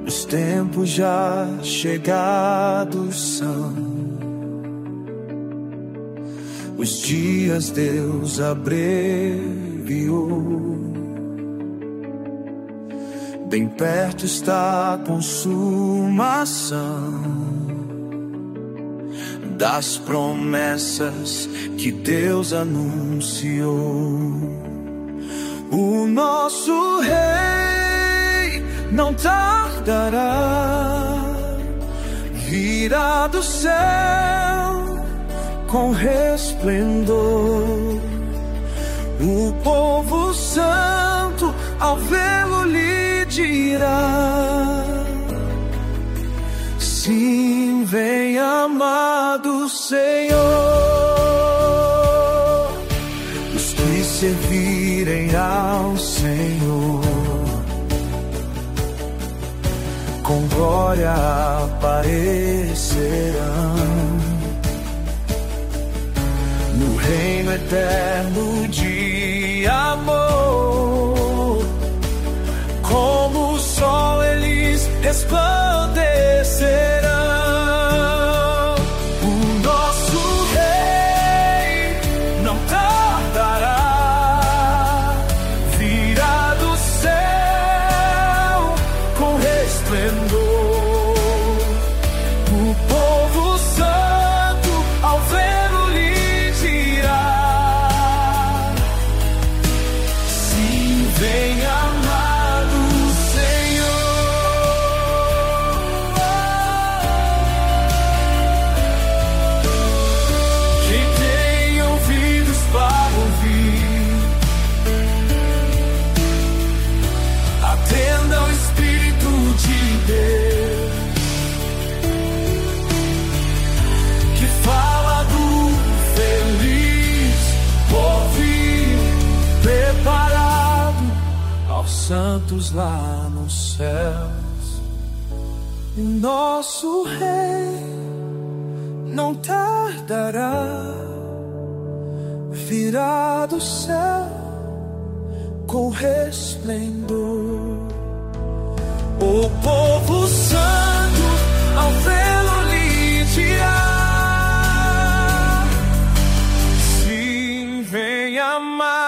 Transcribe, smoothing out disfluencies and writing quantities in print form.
os tempos já chegados são, os dias Deus abreviou. Bem perto está a consumação das promessas que Deus anunciou. O nosso Rei não tardará, virá do céu com resplendor. O povo santo ao vê-lo lhe dirá: sim, vem amado Senhor. Os que servirem ao Senhor com glória aparecerão no reino eterno de amor. Como o sol eles resplandecerão. O nosso Rei não tardará, virá do céu com resplendor. O povo santo ao vê-lo lhe dirá: sim, vem amado Senhor. Quem tem ouvidos para ouvir, atenda ao Espírito de Deus, que fala do feliz porvir preparado aos santos lá nos céus. E nosso Rei não tardará, virá do céu com resplendor. O povo santo ao vê-lo lhe dirá: sim, vem amar